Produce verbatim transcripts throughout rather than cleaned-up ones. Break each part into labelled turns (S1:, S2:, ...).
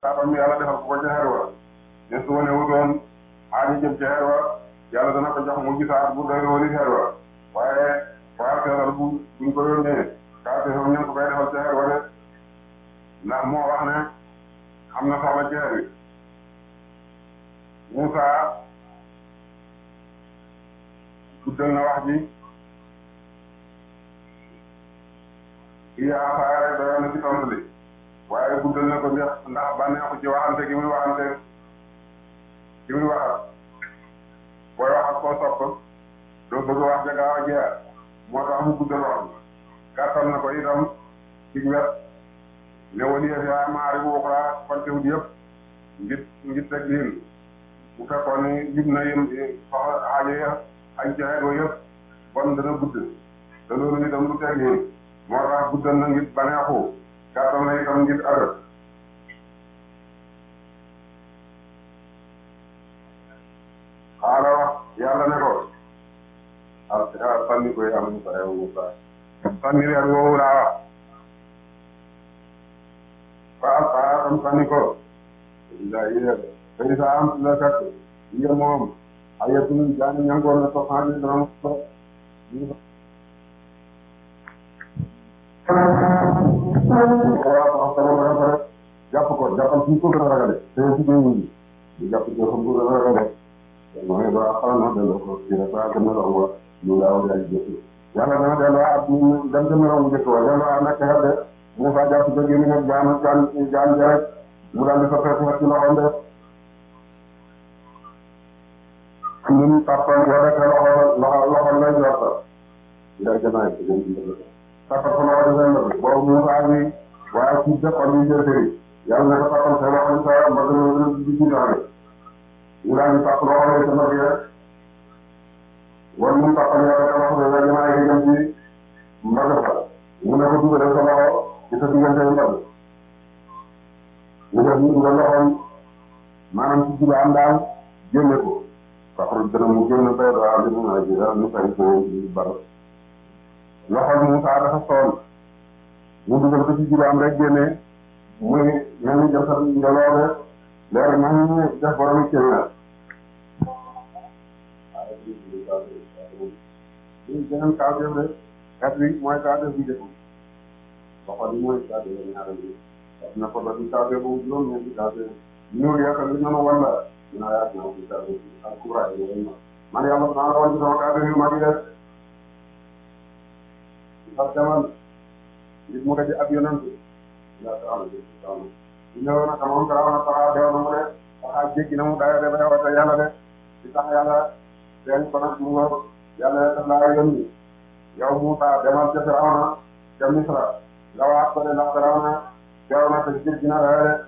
S1: saatam yàlla defal ko ko ca xeer wa ne su wane wutoon aaji jëm ca xeer wa yàlla dana ko jox mu gisaat bu doy woon xeer wa waaye waa seeral bu buñ ko yónnee kaate ñoom ñoo ko koy defal ca xeer wa de ndax moo wax ne am na soxla ci xeer wi Moussa guddal na wax ji yaa faare doyoon na ci tontu li waaye guddal na ko ndax ndax bànneexu ci waxante gi muy waxante gi muy waxat booy wax ak koo sopp doo bëgg wax ja gaaw a jeex moo tax mu guddal wax bi gàttal na ko itam ci wet ne waliya fi maari bu uxraa kontewut yëpp ngir ngir teg liin bu fekkoon ni jub na yëm soxla aajo ya añ ci xeet wa yëpp kon dana gudd te loolu itam du teg liin moo tax guddal na ngir baneexu gàttal na itam ngir ëllëg xaala wax yàlla ne ko ah ah sànni ko yàlla Musa yow Musa sànni weer woowu laa wax waaw waaw am sànni ko daa yéex tey saa am la kat yéen moom ayatun jaani ñangoon na soxna bi dana ko jàpp ko jàppal suñ ko gën a ragale te si dee wuñu ñu jàpp ko suñ ko gën a ragale mooy doo xaral na delloo ko ci rek waa gën a romb ñu laaw daal jëkk yàlla dana delloo at ñu dem gën a romb jëkk wa delloo at nekk xel de mu fa jàpp ko génn nag jaan jaan jaan ja rek mu daal di fa fekk ci loxoom de ñun tàppal yoo rek loxo loxo loxo lay jor sa ndax janaay ko gën ci tàppal ko loxo defee nag boobu mu fa bi waaye ci dëkkoon bi jëfëri yàlla na ko tàppal sa loxo sa mbagg na di ci daane mu daal di tàpp loxo lay sa mbagg rek war mu tàppal yoo rek loxo la janaay ko jëm ci mbagg fa mu ne ko dugal sa loxo ci sa diggante mbagg mu def ñu dugal loxoom maanaam ci jubaam daal génne ko saxru dana mu génn bay daal di mun a ji daal mu fay ko bar loxol Musaa dafa soon mu dugal ko ci jubaam rek génne muy mel ni jëm sa njaloore leer nañ ñu def borom ci na ñu gënal kaw def rek kat bi mooy kaw def bi def loxo bi mooy kaw def ñaara bi na ko ba di kaw def bu juróom ñeenti kaw def ñu yaakaar li ñu wala naa yaatu naa ko saa yi ak kuuraay yi man yàlla naa la woon ci sama kàddu yu mag yi def parce que man nit mu daje ab yonent yaa taala ji taala ñëw na moom dara na taxa deew na mu de waxa jéggi na mu dayo de bay wata yàlla de di tax yàlla feeñ ko nag mu nga yàlla def laa yónni yow Musaa demal ca Firawna ca Misra nga waat ko de ndax Firawna deew na te jéggi na dayo de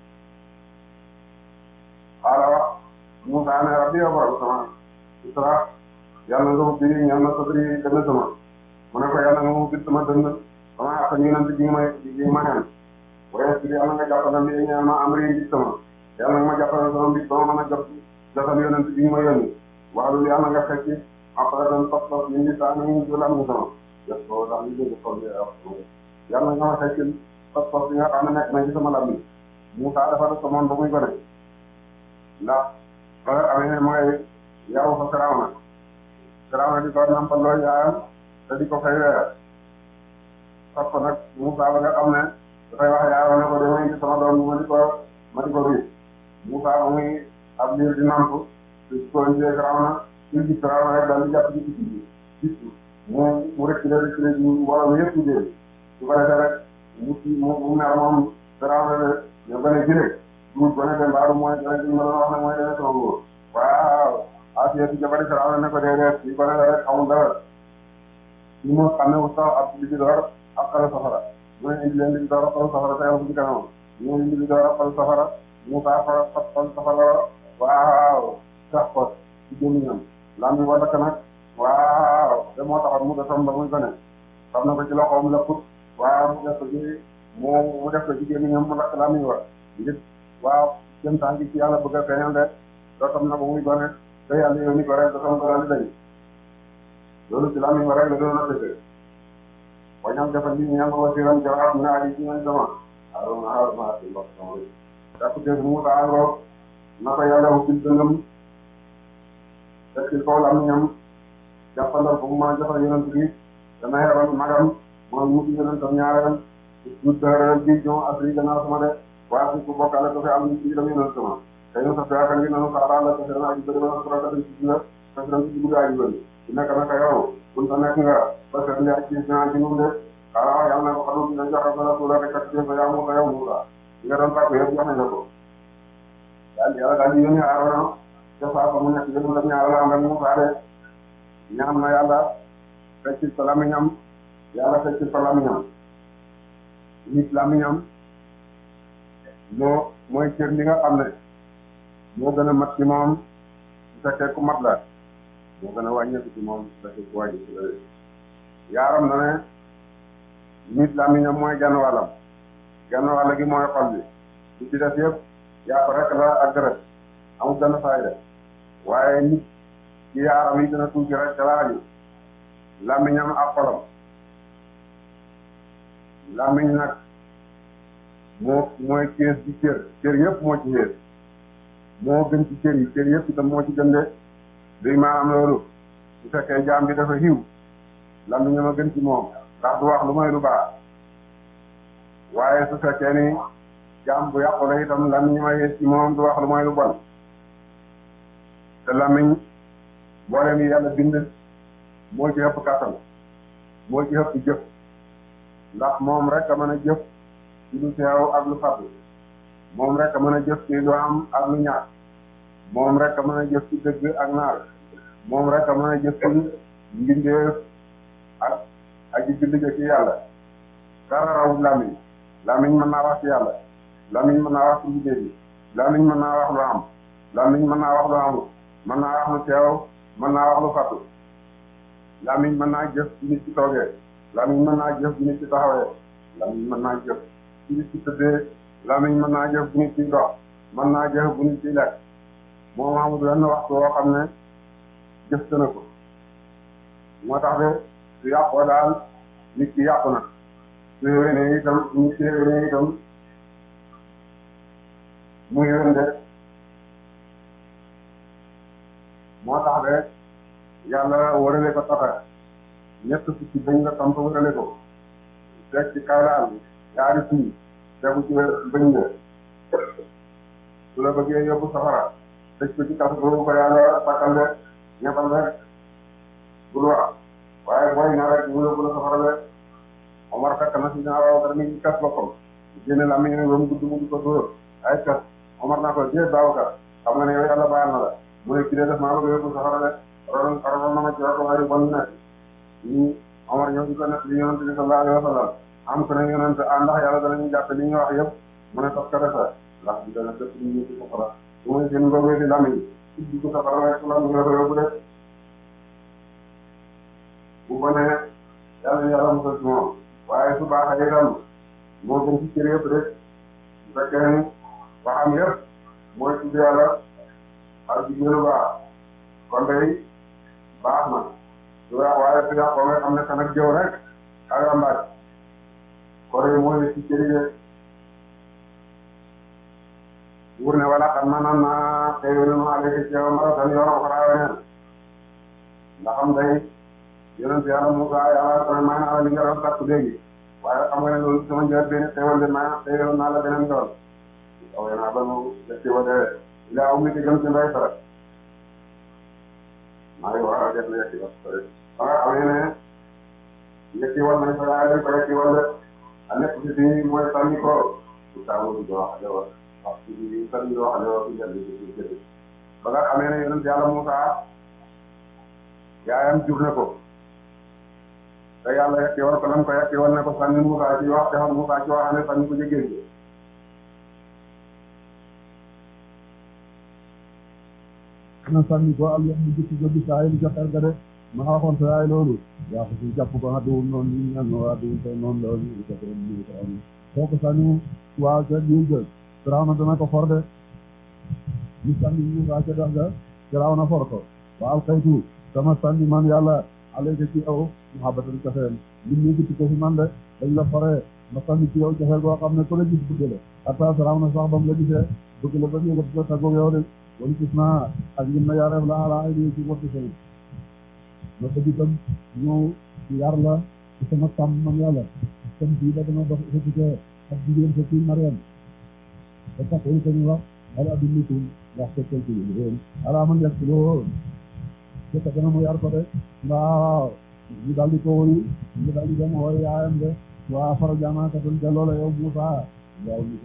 S1: xaala wax Musaa ne rabbi yow borom sama Isra yàlla nga ubbi ñaan na sabri dënn sama mu ne ko yàlla nga ubbi sama dënn sama ak yonent ji ma ji ma ñaan waaye si yàlla nga jàppal li ñaan ma am rii gis sama yàlla nga ma jàppal sama mbir ba ma mën a jot jotal yonent ji ma yónni waaye yàlla nga fekk après dañ topp topp ñu ngi saa ñu ngi lan mu sama def ko daal ñu dégg xol bi yàlla nga ma fekk topp topp bi nga xam ne nekk na ci sama lam bi Musaa dafa def ko moom ba muy gone ndax ba nga xamee ne mooy yow fa Firawna Firawna di ko nampal loo yaayam te di ko fay weer topp nag Musaa ba nga xam ne dafay wax yaayam ne ko damay gis sama doom ma di ko ma di ko ruy Musaa ba muy ab liir di namp di ko indee Firawna di gis Firawna rek daal di jàpp ci ci gis mu mu rëcc la rëcc la ñu mbooloo yëpp ci dee su ko defee rek mu mu mu mer moom Firawna ne ñu gën a jëlee duut gone de mbaaru mooy gone gi ma doon wax ne mooy dene sama góor waaw Asiya ci jabari Firawna ne ko déedéet di gone la rek xamul dara li mu xam ne wu sax ab li bi door ab xale safara mu ne indi leen li bi door ab xale safara te yow ci kanam ñu indi li bi door ab xale safara mu saa fa ab xale safara waaw sax ko ci gémmiñam lam bi wala nag waaw de moo taxoon mu desoon ba muy gone xam na ko ci loxoom lëkkut waaw mu def ko ci mu mu def ko ci gémmiñam mu lakk lam yi war ngir waaw jëm saa ngi ci yàlla bëgg a feeñal de dootam na ba muy gone te yàlla yow ni ko rek dootam ko daal di dañ loolu ci lamiñ wa rek la doon a dëgg wañam defal li ñaan ma wasiran jawaab na ali ci ñaan sama Haruna Haruna ci mbokk sama jàpp dégg Muusa angoog na ko yàlla ubbil dëngam tekkil kaw lam ñam jàppandal ko mu mën a jotal yonent bi dana xeebal magam mooy wuti yonentam ñaareel du dëral bi jon asri gannaaw sama de waa si ku bokkale ko fi am ci dam yonent sama te ñu sa feaka ngi nanu saara la kasiran aji bëri wala surakatin ci nga kasiran ci dugg aji bëri ci nekk naka yow kun ta nekk nga parce que njaay ci finance ci nun de xaaral yàlla na ko xadu dina joxe ko rasula rek ak sa yaa Muusa yow Muusa nga doon tàkku yëpp jox nañ la ko daal yàlla daal di yónni Aarona ca saa fa mu nekk yëpp la ñaar la am ak Muusa de ñaan na yàlla feccil ko lamiñam yàlla feccil ko lamiñam nit lamiñam moo mooy cër li nga xam ne moo gën a mat ci moom su fekkee ku mat la moo gën a wàññeeku ci moom su fekkee ku wàññi ci la yaaram na ne nit lamiñam mooy genn wàllam genn wàll gi mooy xol bi li ci def yëpp yaa ko rek la ak deret amul benn fayda waaye nit ci yaaram yi gën a tuuti rek ca la aju lamiñam ak xolam lamiñ nag moo mooy kees ci cër cër yëpp moo ci xees moo gën ci cër yi cër yëpp itam moo ci gën de luy maanaam loolu su fekkee jaam bi dafa xiw lamiñam a gën ci moom ndax du wax lu may lu baax waaye su fekkee ni jaam bu yàqu la itam lamiñam a xees ci moom du wax lu may lu bon te lamiñ mboolem yi yàlla bind moo ci ëpp kattan moo ci ëpp jëf ndax moom rek a mën a jëf ci lu teew ak lu fàddu moom rek a mën a jëf ci lu am ak lu ñàkk moom rek a mën a jëf ci dëgg ak naar moom rek a mën a jëf ci mbindeef ak aji bind ci yàlla dara rawul lamiñ lamiñ mën naa wax ci yàlla lamiñ mën naa wax ci mbindeef yi lamiñ mën naa wax lu am lamiñ mën naa wax lu amul mën naa wax lu teew mën naa wax lu fàddu lamiñ mën naa jëf ci nit ci toogee lamiñ mën naa jëf bu nit ci taxawee lamiñ mën naa jëf bu nit ci tëddee lamiñ mën naa jëf bu nit ci dox mën naa jëf bu nit ci lekk moom amul benn waxtu woo xam ne jëf na ko moo tax de su yàqoo daal nit ki yàqu na su yéwénee itam nit ki yéwénee itam mu yéwén de moo tax de yàlla warale ko taxa ñett fukki bañ nga tam warale ko teg ci kawlaal ñaari fii tegu ci bañ nga su la bëggee yóbbu safara tëj ko ci kaso boobu ko yàlla takkal de ñeppal rek bul wax waaye booy na rek mu yóbbu la safara de Omar fekk na si ñaar waaw mi ngi kas boppam génne la mi ngi ba mu gudd mu di ko dóor ay kas Omar naa ko jee Babacar xam nga ne yow yàlla baal na la mu ne kii de def maa bëgg yóbbu safara de ron ron na ma ci waxtu waaye bon nekk ñi Omar ñëw di ko nekk li yonent bi sallallahu alayhi wa sallam am ko ne yonent ah ndax yàlla danañu jàpp li ñu wax yëpp mu ne tos ka defa ndax bi dana dëpp li ñu ci safara su muy seen ngóobee di lamiñ ci dugg safara rek la nga ko yóbbu de bu ko ne yàlla yàlla musal ci moom waaye su baaxee itam moo gën ci cër yëpp de bu fekkee ni waxam yëpp mooy tudd yàlla ak jigéenu baax kon day baax na su waaye su yàqoo nga xam ne kan ak jëw rek ak rambaaj kore mooy ne ci cëri de wur ne wala xam na nan na xéewénu ma léegi ci yow mara tan yoon waxaraawe neen ndax am day yonent yàlla Musaa yàlla ko ne may naa la li nga doon takku léegi waaye xam nga ne loolu sama njëriñ benn xéewal de may xéewal naa la beneen yoon waaye naa ba mu def ci wade ila um ni ki gëm ci ndey farat maa ngi wax ak yéen yekki wax pare ba nga xamee ne yekki wal nañ fa yaay dañ ko yekki wal de a nekk ci si mooy sànni ko su taamu di wax alewa wax ci sànni di wax alewa fi jënd ci jënd ba nga xamee ne yonent yàlla Musaa yaayam jur na ko te yàlla yekki wal ko lam ko yekki wal ne ko sànni Musaa ci wax defal Musaa ci wax ne sànni ko ci géej gi
S2: na sànni ko am yam jikki jógi saa yi ca xer ga de ma waxoon sa yaay loolu yaa ko si jàpp ko adduwul noonu ñu ñan no adduwul te noonu loolu ñu ko ñu ko am soo ko sànni waaw ca ñu jël garaaw na dana ko for de ñu sànni ñu waa ca dox ga garaaw na for ko waaw kaytu sama sànni man yàlla alayka ci aw muhabbatan kafeen nit ñi gitti ko fi man de dañ la foree ma sànni ci yow joxe goo xam ne ku la gis bëgg la ata saraw na sax ba mu la gisee bëgg la ba yëgat ko taggoog yow de wala gis naa ak ngim na yareef la ala ay di ci wattu seen ma bëgg itam ñëw yar la ci sama sàmm man yàlla sam bii ba dama dox écouté ak jigéen sa kii Mariam ba tax yi ko ñu wax ala adullukum ndax ko kel ci yéen ala man yàq loo te ka dana mu yar ko de waaw ñu daal di ko woyu ñu daal di dem wooy yaayam de waa fara jaamaakatul delloo la yow Moussa waaw ñu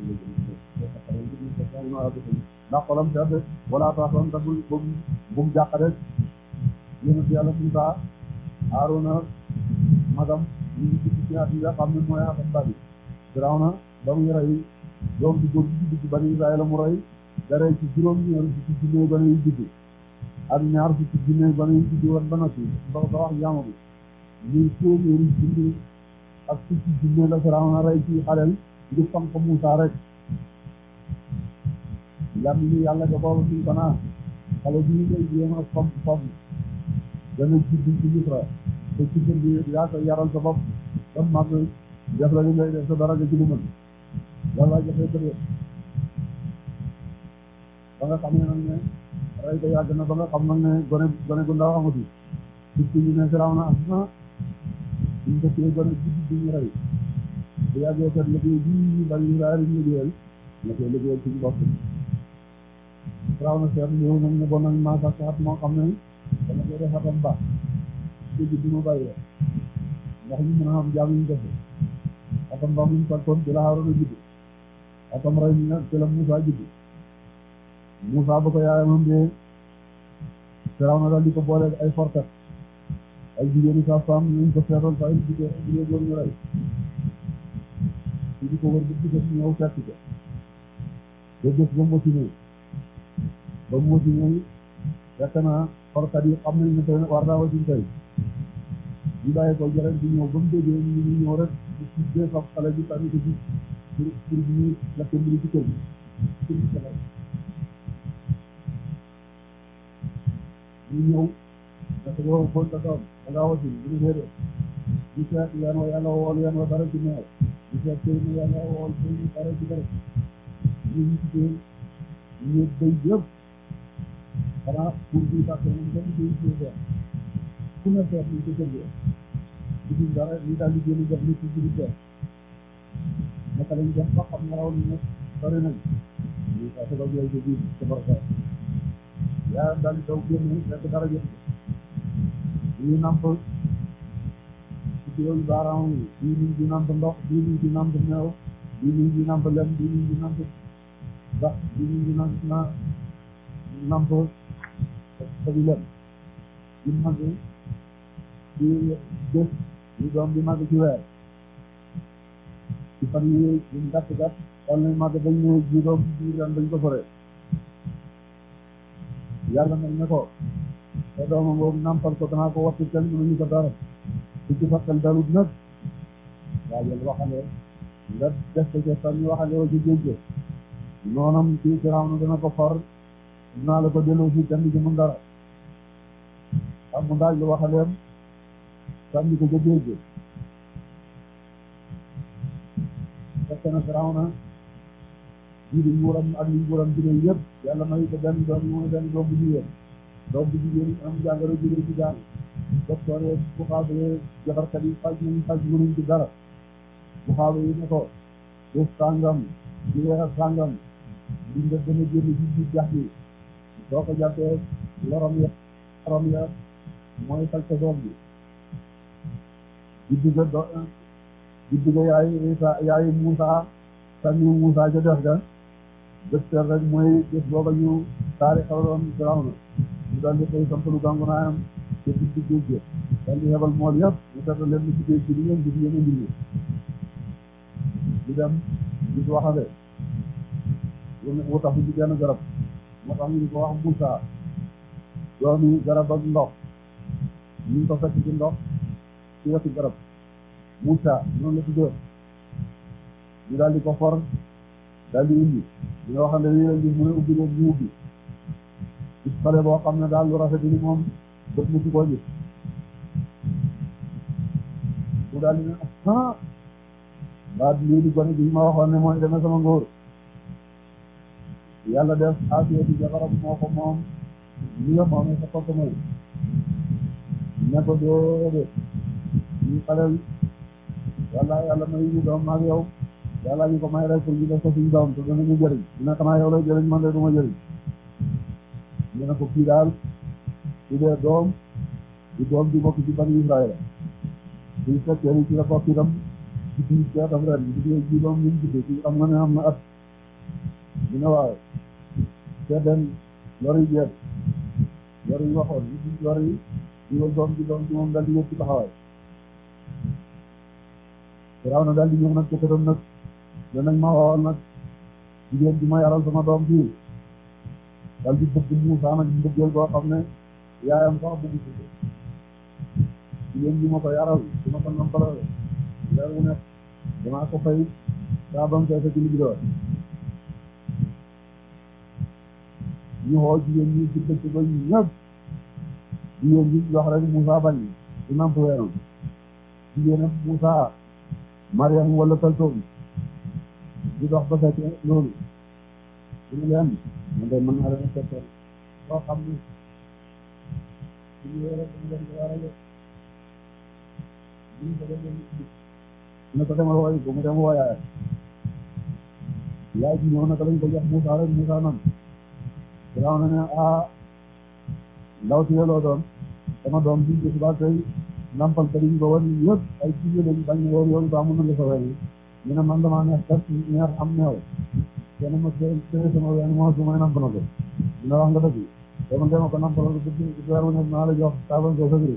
S2: ndax xolam sedd wala taxoon te bul bu mu jàq rek yéen yàlla Moussa Aarona magam ñu ngi ci ci at yi nga xam ne mooy atam bari Firawna ba muy rey doom bi góor bi ci bani Israël mu rey da rey ci juróom ñaar fukki junne gone yu judd ak ñaar fukki junne gone yu judd woon ba noppi ba ba wax jaamu bi ñuy téeméeri junne ak fukki junne la Firawna rey ci xaleel ngir xam ko Moussa rek yam ni yàlla ga boobu suñ ko naa xale bii ngay jéem a fomp fomp dana judd ci Misra te ci kër gi yaa ko yaral sa bopp ba mag def la li ngay def sa dara nga ci lu mën yàlla joxe ko de ba nga xam ne nag ne rey ko yàgg na ba nga xam nag ne gone gone gu ndaw amati surtout ñu ne Firawna am na duñ ko cee gone judd bi ñu rey bu yàggee kat liggéey bii bari ñu daal di liggéeyal na koy liggéeyal suñu bopp Firawna seet ñëw nag ne bon nañ maa sax at moo xam ne dama koy def atam baax dégg bi ma bàyyee ndax ñu mën a am jaam ñu defe atam baax ñu fekkoon ci la Haaruna judd atam rey ñu nag ci la Moussa judd Moussa ba ko yaayamam dee Firawna daal di ko booleeg ay forkat ay jigéen yi sa femme ñu ko seetoon fa ay jigéen jigéen góor ñu rey ci di ko wër ba gisat ñëw fekk ko ba gis ba mosi ñëw ba mosi ñëw fekk na forkat yi xam nañ ne tey war naa wasiñ tey ñu bàyyi ko jëreen di ñëw ba mu déggee ñu ñu ñëw rek ci dee faf xale bi tànn ko ci pour pour bi ñuy lakke mbiri ci kër gi kër gi xale ñu ñëw parce que yow bon ta doom da ngaa wasiñ bu ñu déedee ñu seet yeen wa yàlla wool yeen wa dara ci neew ñu seet tey ne yàlla wool tey ñu dara ci dara ñu ñu ci tey ñu béy yëpp xanaa pour bi tàkk moom benn béy ci seet ku ne seet ñu ko jëndee di gis dara ñu daal di génn def nit ci biir seet naka lañ def ba xam ne raw ni ne bari nañ ñu sa sabab yooyu ko biir sa barka yaa daal di daw génn fekk dara jot ñu namp ci yooyu baaraam yi bii niñ di namp ndox bii niñ di namp meew bii niñ di namp lem bii niñ di namp bax bii niñ di namp na namp sabi lem di mag di bés ñu doom di mag ci weer ci fan yi ñu gàtt gàtt wal nañ mag dañ ne ji doom ji ren dañ ko sore yàlla nag ne ko te doomam boobu nampal ko danaa ko wattu kenn mënuñu ko dara su ci fakkal dalut nag waa jël waxale nga def ko ca fan ñu waxale wa ci géej noonam ci Firawna dana ko far dinaa la ko delloo si kenn ci mun dara xam mu daaj lu waxaleem sànni ko ca géej fekk na Firawna jii di nguuram ak li nguuram jigéen yëpp yàlla may ko benn doom yi mooy benn doom bu jigéen doom bu jigéen am jàngoro jigéen ci jàng docteur yi bu xaabee jabarkat yi faj nañ faj mënuñ ci dara bu xaabee yi ne ko bés sàngam di weer sàngam di nga gën a génn ci biir jax bi soo ko jàppee lorom ya lorom ya mooy faj sa doom bi di digga do di digga yaay Isa yaay Moussa sànni Moussa ca def ga docteur rek mooy bés booba ñu taari xawloon Firawna ñu daal di koy sampalu gàngu naayam te di ci géej gi daal di xebal mool yëpp ñu fekk leen ci géej gi di ngeen gis ngeen indi ñu di dem gis waxale wu tax ci genn garab moo tax ñu di ko wax Moussa doomi garab ak ndox ñu ngi ko fekk ci ndox ci wetu garab Moussa noonu la tuddee ñu daal di ko for daal di indi li nga waxande lii la gis mu ne ubbi leen ñu ubbi gis xale boo xam ne daal lu rafet ni moom bët mu ci koo gis mu daal di ne ah ba lii di gone gi ma waxoon ne mooy deme sama nguur yàlla def Asiya di jabaram moo ko moom li nga moomee sa kooku may ne ko déedéet ñu xaleel walla yàlla may ñu doom maag yow yàlla ñu ko may rek pour ñu def ko suñu doom te danañu jëriñ dina xanaa yow lay jëriñ man de du ma jëriñ ñu ne ko kii daal su dee doom di doom di bokk ci bani Israël suñ fekkee ni ci la bokk itam ci biir seetam ren bi di ji doom ñu juddee ci xam nga ne am na at ñu ne waaw te den lor yi jeex lor yi waxoon yi lor yi digal doom di doom ci moom daal di yëg ci taxawaay Firawna daal di ñëw nag ca këram nag ne nañ ma waxoon nag jigéen bi ma yaral sama doom fii daal di bëgg Muusaa nag mbëggeel boo xam ne yaayam sax bëgg ci jigéen bi ma ko yaral su ma ko nampalal weer wu nekk damaa ko fay saa bam feese ci li doon ñu xoo jigéen ñi ci dëkk ba ñëpp jigéen bi wax rek Muusaa bañ di namp weeram jigéen Muusaa Mariam wala Kaltoom di dox ba fekk loolu suñu leen man de mën naa leen a seetal boo xam ne suñu yore suñu leen ko warale buñ ko defee ne ko demal wooyi bu mu dem wooyaay yaay ji ñëw naka lañ ko jox Muusaa rek Muusaa nan Firaaw na ne ah ndaw si loo doon sama doom bi ci suba tey nampal ka diñ ko wan yëpp ay jigéen lañ bañ woor yoonu ba mun na nga sa ween ñu ne man damaa neex kat neex am neew kenn ma tëye sama ween moo su may namp na ko dina wax nga dëgg dama dema ko nampal ko dëgg weer wu nekk naa la jox taabal ko sëgri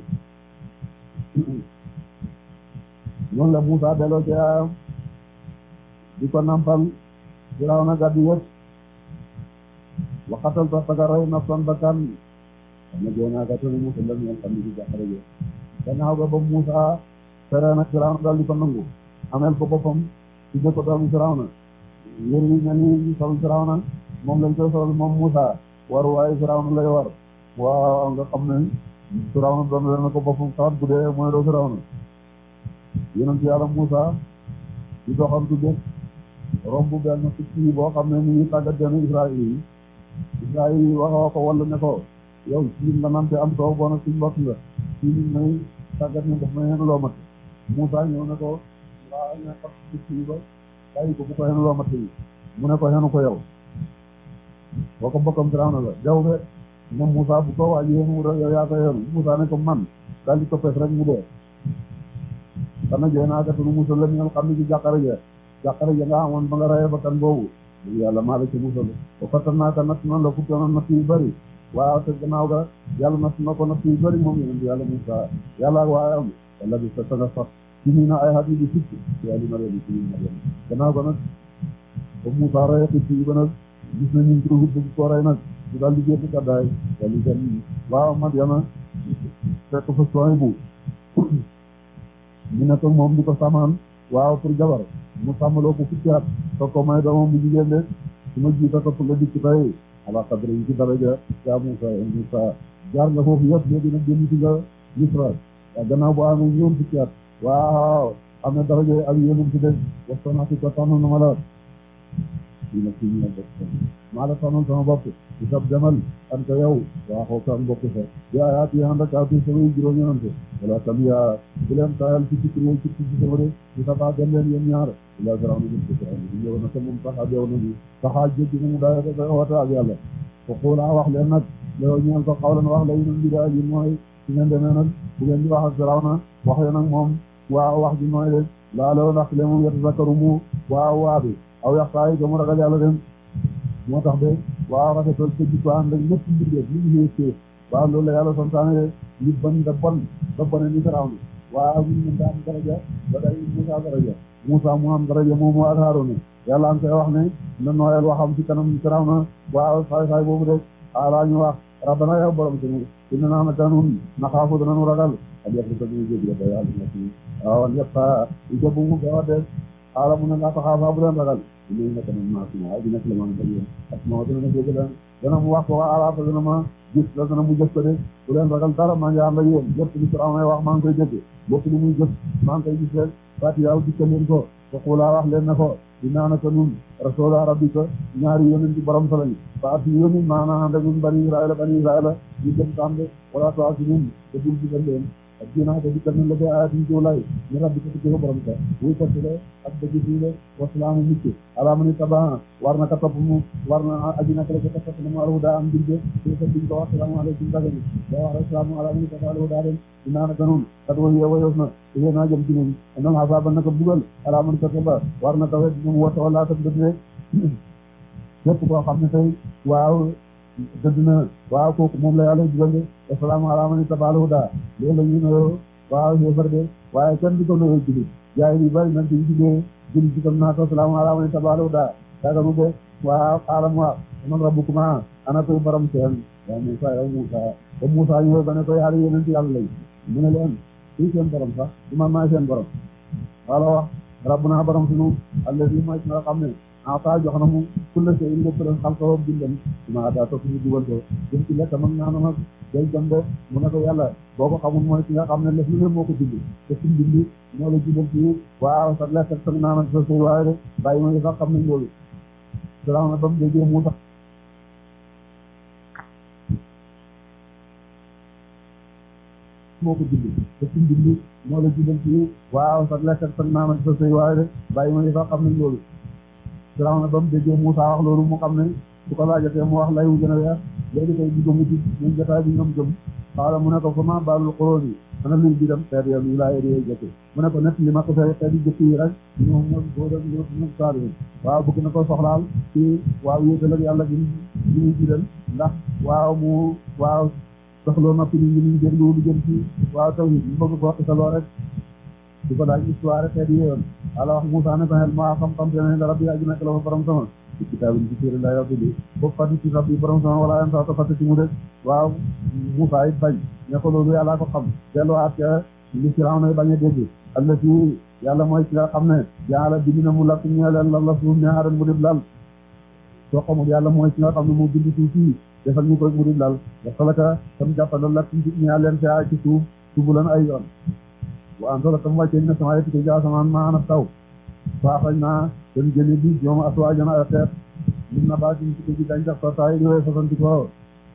S2: noonu la Muusaa delloo ci yaayam di ko nampal Firaaw na gàddu yëpp waxatal tax taga rey nafsan bakkan xam na joonaa gàttani Muusaa la ñeen xam ni ci jàqare jo gannaaw ga ba Muusaa tere nag Firawna daal di ko nangu ameel ko boppam ci dëkk doomi Firawna yër yi mel ni sol Firawna moom lañ koy sol moom Muusaa waru waaye Firawna lay war waaw nga xam ne Firawna doon leen ko boppam xaat bu dee mooy doo Firawna yonent yàlla Muusaa di doxantu dëkk romb benn picc boo xam ne ni ngi tàggat benn Israël yi Israël yi waxoo ko walla ne ko yow ci nga nante am soo bona suñ mbokk nga ci nit may tàggat ne daf may xen loo mat Muusaa ñëw ne ko waa ne xam picc ba bàyyi ko bu ko xen loo mat yi mu ne ko xenu ko yow boo ko bokkam Firawna la jaw be ne Muusaa bu ko waaji yéen mu yow yaa ko xenu Muusaa ne ko man daal di ko pes rek mu dee xana jee naa gatunu musal la ñoom xam ne ci jàqare ja jàqare ja nga amoon ba nga rayee bakkan boobu yàlla maa la ci musal ba fattan naa ka natt nan la futtoona natt yu bëri waaw te gannaaw ga yàlla natt na ko natt yu bëri moom yonent yàlla Muusaa yàlla ak waayam walla bi sa saga sax ci nii na ay xat yi di sikk yàlla ma leen ci nii na leen gannaaw ga nag ba Muusaa rayee xit yi ba nag gis na ñun trouve bëgg koo rey nag bu daal di génn kaddaay daal di dem waaw Madyana fekk fa soin bu ñu ne ko moom di ko samaan waaw pour jabar mu sàmmaloo ko fukki at soo ko may doomam bu jigéen de su ma jiita topp nga dikk tey ala qadri yi ci daraja yaa Muusaa Muusaa jaar nga foofu yëpp léegi nag jëm ci nga Misra gannaaw bu amee ñoom fukki at waaw am na daraja ak yéenam ci def waxtaan ko tànn na ma la fii nag fii ñu ne bopp maa la tànnal sama bopp di sab demal an ko yow waa xoo kan bokk sa di ayaat yi ànd ak aati samay juróom-ñeent wala tam yaa bu leen tayal ci ci ci ci ci sama de di sabaa dem leen yéen ñaar ila Firawna jëm ci Firawna di ñëw na te moom sax ak yow na bi saxaa jéggi na mu daay da wata ak yàlla ko xoolaa wax leen nag yow ñeen ko xawlan wax la yéen bi daa ji mooy su ngeen demee nag bu ngeen di wax ak Firawna wax yo nag moom waaw wax ji mooy de laaloo ndax le moom yatazakkaru mu waaw waa bi aw yaxtaay ga mu ragal yàlla dem moo tax de waaw rafetal sa jikko ànd ak ñëpp mbir li ñu xëy waaw loolu la yàlla santaane de li bon da bon da bone ni Firawna waaw ñu mën daa am daraja ba day Muusaa daraja Muusaa mu am daraja moomu ak Haaruna yàlla am koy wax ne na nooyal waxam ci kanam Firawna waaw saay saay boobu de ala ñu wax rabbana yow borom sunu inna naa naka nun naxaafu danañu ragal ak yàlla ko ñu jéggi ba yàlla na ci waaw yëpp i ko bu mu gawa de ala mu ne nga taxaafa bu leen ragal ñu nekk na ma ci ay dina la ma ngi ak mo dina na dégg la dana mu wax ko waa alaaka dana ma gis la dana mu jëf ko de bu leen ragal dara maa ngi ànd ak yéen lépp li Firawna wax maa ngi koy dégg lépp li muy jëf maa ngi koy gis leen fati yaaw dikkal leen ko ko xulaa wax leen na ko dinaa naka nun rasula rabbika ñaari yonent ci borom solo yi faati yónni maanaam ànd ak ñun bani Israël bani Israël ñu dem tàmbe wala toa si ñun te dul digal leen ak dinaa ko dikkal nun la koy ayatin jiwlay ñu rabbi ko ci ko borom sa wuy kottile ak dëgg fii le wasalaamu mucc ala mani tabaha war na ka topp mu war na aji naka la ko ka topp na mu alhuda am dilde te ko diñ ko wax salaamaaleykum dagani da wax salaamu ala mani tabaha alhuda den dinaa naka nun kat wa yeewa yoos na te yéen naa jëm ci ñun anam xasaaba naka bugal ala mani kataba war na ka wet mu wota wala tam dëgg rek képp koo xam ne tey waaw dëgg na waaw kooku moom la yàlla dugal de assalaamu ala man ittaba al-huda loolu la ñu ne waaw yéefar de waaye kenn du ko nuyoo jullit jaay yi bari nañ ci jugee jullit ci tam naa ko assalaamu ala man ittaba al-huda daganu de waaw xaalam waaw man rabbukuma ana koy borom seen yaa Muusa yow Muusa ba Muusa ñëwee ba ne ko yaari yonent yàlla lay mu ne leen fii seen borom sax du man maay seen borom wala wax rabbuna borom sunu allazi mooy nga xam ne ata jox na mu kulla shay'in lépp leen xam ko bindam ma ata topp ñu dugal ko jëm ci lekk mag naanam ak day jëm de mu ne ko yàlla boo ko xamul mooy ki nga xam ne lef lu ne moo ko bind te suñ bind ñoo la jubal ci waaw sa lekk ak sa naan ak sa sëy waaye de bàyyi ma sax xam nañ loolu salaam na ba mu déggee mu tax moo ko bind te suñ bind ñoo la jubal ci waaw sa lekk ak sa naan ak sa sëy waaye de bàyyi ma sax xam nañ loolu salaam na ba mu déggee Muusa wax loolu mu xam ne su ko laajatee mu wax lay wu gën a weex léegi tey di gëmu ci ñun jotaay bi ñoom jëm xaala mu ne ko fa ma baalul xolóon yi ana luy bi dem xeet yoon yi laa yéri jëkke mu ne ko nett li ma ko fee xeet yi jëkk yi rek ñoom ñoom boo dem ñoom saali waaw bëgg na ko soxlaal ci waaw yéetal ak yàlla gi gi ñuy jidal ndax waaw mu waaw soxloo noppi ni ñu ñu déglu lu jëm ci waaw tawhid ñu bëgg ko xisaloo rek di ko daaj histoire xeet yi yoon ala wax Muusa ne ko xel maa xam-xam te ne rabbi aji nekk la fa borom sama ci kitaabin ci téere lay rabbi li boobu fàtti ci rabbi borom sama wala yan sa fàtte ci mu de waaw Muusa it bañ ne ko loolu yàlla ko xam delluwaat ca li Firawna bañ a dégg alla ci yàlla mooy ci nga xam ne yàlla bind na mu lakk ñee leen la la suuf ñaaran mu dib lal soo xamul yàlla mooy ci nga xam ne mu bind suuf fii defal ñu koy mu dib lal dasalaka tam jàppandal lakk ñee leen ca ci suuf subulan ay yoon wa anzala tam wàccee ne sama yëkkati ci asamaan maa na taw faaxañ naa seen génne bi ñoom aswaajan ay xeet min nabaatin ci ci gàncax sortaay yooyu fasanti ko